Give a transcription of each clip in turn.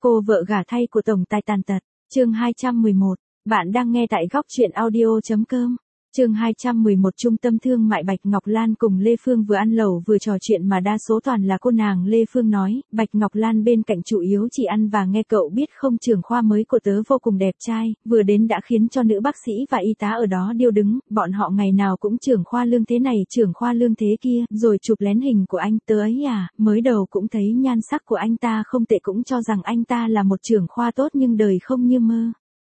Cô vợ gả thay của tổng tài tàn tật, chương 211, bạn đang nghe tại góc truyện audio.com. Chương 211 Trung tâm thương mại Bạch Ngọc Lan cùng Lê Phương vừa ăn lẩu vừa trò chuyện mà đa số toàn là cô nàng Lê Phương nói, Bạch Ngọc Lan bên cạnh chủ yếu chỉ ăn và nghe. Cậu biết không, trưởng khoa mới của tớ vô cùng đẹp trai, vừa đến đã khiến cho nữ bác sĩ và y tá ở đó điêu đứng, bọn họ ngày nào cũng trưởng khoa lương thế này trưởng khoa lương thế kia, rồi chụp lén hình của anh tớ ấy à, mới đầu cũng thấy nhan sắc của anh ta không tệ, cũng cho rằng anh ta là một trưởng khoa tốt nhưng đời không như mơ.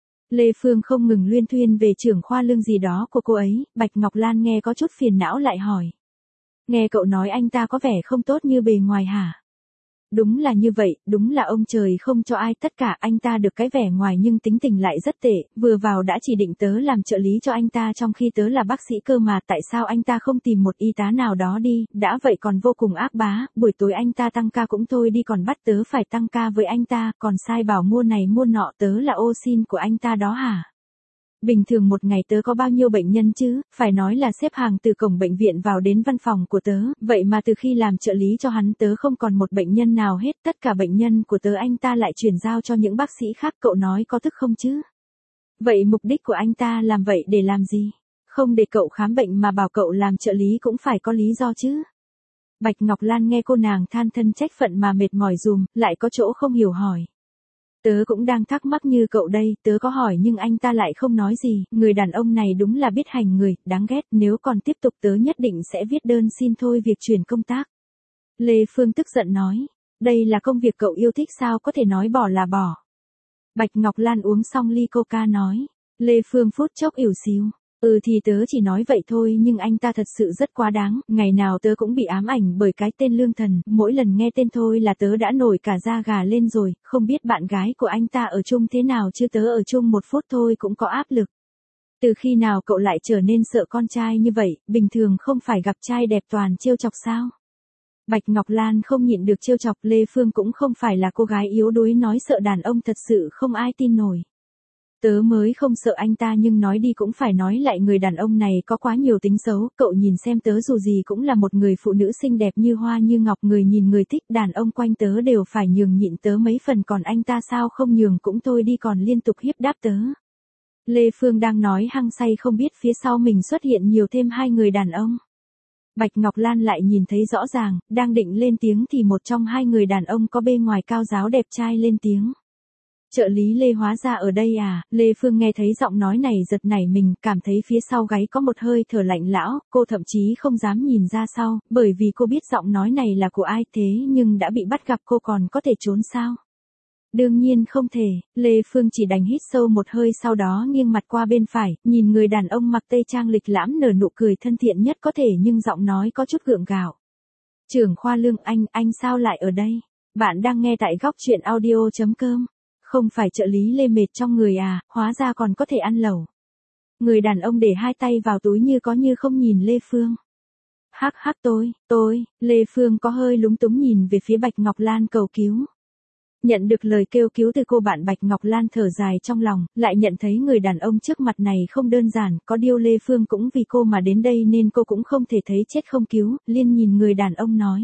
Lê Phương không ngừng luyên thuyên về trưởng khoa lương gì đó của cô ấy, Bạch Ngọc Lan nghe có chút phiền não lại hỏi. Nghe cậu nói anh ta có vẻ không tốt như bề ngoài hả? Đúng là như vậy, đúng là ông trời không cho ai tất cả, anh ta được cái vẻ ngoài nhưng tính tình lại rất tệ, vừa vào đã chỉ định tớ làm trợ lý cho anh ta trong khi tớ là bác sĩ cơ mà, tại sao anh ta không tìm một y tá nào đó đi, đã vậy còn vô cùng ác bá, buổi tối anh ta tăng ca cũng thôi đi còn bắt tớ phải tăng ca với anh ta, còn sai bảo mua này mua nọ, tớ là ô xin của anh ta đó hả? Bình thường một ngày tớ có bao nhiêu bệnh nhân chứ, phải nói là xếp hàng từ cổng bệnh viện vào đến văn phòng của tớ, vậy mà từ khi làm trợ lý cho hắn tớ không còn một bệnh nhân nào hết, tất cả bệnh nhân của tớ anh ta lại chuyển giao cho những bác sĩ khác, cậu nói có tức không chứ? Vậy mục đích của anh ta làm vậy để làm gì? Không để cậu khám bệnh mà bảo cậu làm trợ lý cũng phải có lý do chứ? Bạch Ngọc Lan nghe cô nàng than thân trách phận mà mệt mỏi dùm, lại có chỗ không hiểu hỏi. Tớ cũng đang thắc mắc như cậu đây, tớ có hỏi nhưng anh ta lại không nói gì, người đàn ông này đúng là biết hành người, đáng ghét, nếu còn tiếp tục tớ nhất định sẽ viết đơn xin thôi việc chuyển công tác. Lê Phương tức giận nói, đây là công việc cậu yêu thích sao có thể nói bỏ là bỏ. Bạch Ngọc Lan uống xong ly coca nói, Lê Phương phút chốc ỉu xìu. Thì tớ chỉ nói vậy thôi nhưng anh ta thật sự rất quá đáng, ngày nào tớ cũng bị ám ảnh bởi cái tên Lương Thần, mỗi lần nghe tên thôi là tớ đã nổi cả da gà lên rồi, không biết bạn gái của anh ta ở chung thế nào chứ tớ ở chung một phút thôi cũng có áp lực. Từ khi nào cậu lại trở nên sợ con trai như vậy, bình thường không phải gặp trai đẹp toàn trêu chọc sao? Bạch Ngọc Lan không nhịn được trêu chọc, Lê Phương cũng không phải là cô gái yếu đuối nói sợ đàn ông thật sự không ai tin nổi. Tớ mới không sợ anh ta nhưng nói đi cũng phải nói lại, người đàn ông này có quá nhiều tính xấu, cậu nhìn xem tớ dù gì cũng là một người phụ nữ xinh đẹp như hoa như ngọc, người nhìn người thích, đàn ông quanh tớ đều phải nhường nhịn tớ mấy phần, còn anh ta sao không nhường cũng thôi đi còn liên tục hiếp đáp tớ. Lê Phương đang nói hăng say không biết phía sau mình xuất hiện nhiều thêm hai người đàn ông. Bạch Ngọc Lan lại nhìn thấy rõ ràng, đang định lên tiếng thì một trong hai người đàn ông có bề ngoài cao ráo đẹp trai lên tiếng. Trợ lý Lê hóa ra ở đây à? Lê Phương nghe thấy giọng nói này giật nảy mình, cảm thấy phía sau gáy có một hơi thở lạnh lão, cô thậm chí không dám nhìn ra sau, bởi vì cô biết giọng nói này là của ai, thế nhưng đã bị bắt gặp cô còn có thể trốn sao? Đương nhiên không thể, Lê Phương chỉ đành hít sâu một hơi sau đó nghiêng mặt qua bên phải, nhìn người đàn ông mặc tây trang lịch lãm nở nụ cười thân thiện nhất có thể nhưng giọng nói có chút gượng gạo. Trưởng khoa Lương, anh sao lại ở đây? Bạn đang nghe tại góc truyện audio.com. Không phải trợ lý Lê mệt trong người à, hóa ra còn có thể ăn lẩu. Người đàn ông để hai tay vào túi như có như không nhìn Lê Phương. Hắc hắc tôi, Lê Phương có hơi lúng túng nhìn về phía Bạch Ngọc Lan cầu cứu. Nhận được lời kêu cứu từ cô bạn, Bạch Ngọc Lan thở dài trong lòng, lại nhận thấy người đàn ông trước mặt này không đơn giản, có điều Lê Phương cũng vì cô mà đến đây nên cô cũng không thể thấy chết không cứu, liền nhìn người đàn ông nói.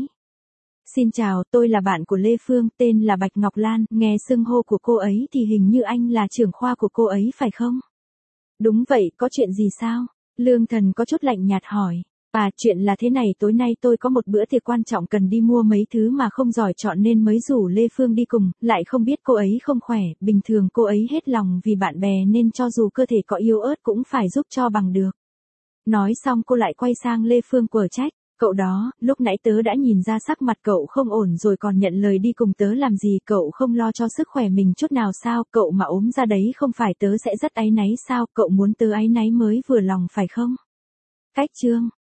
Xin chào, tôi là bạn của Lê Phương, tên là Bạch Ngọc Lan, nghe xưng hô của cô ấy thì hình như anh là trưởng khoa của cô ấy phải không? Đúng vậy, có chuyện gì sao? Lương Thần có chút lạnh nhạt hỏi. Chuyện là thế này, tối nay tôi có một bữa tiệc quan trọng cần đi mua mấy thứ mà không giỏi chọn nên mới rủ Lê Phương đi cùng, lại không biết cô ấy không khỏe, bình thường cô ấy hết lòng vì bạn bè nên cho dù cơ thể có yếu ớt cũng phải giúp cho bằng được. Nói xong cô lại quay sang Lê Phương quở trách. Cậu đó, lúc nãy tớ đã nhìn ra sắc mặt cậu không ổn rồi còn nhận lời đi cùng tớ làm gì, cậu không lo cho sức khỏe mình chút nào sao, cậu mà ốm ra đấy không phải tớ sẽ rất áy náy sao, cậu muốn tớ áy náy mới vừa lòng phải không? Cách chương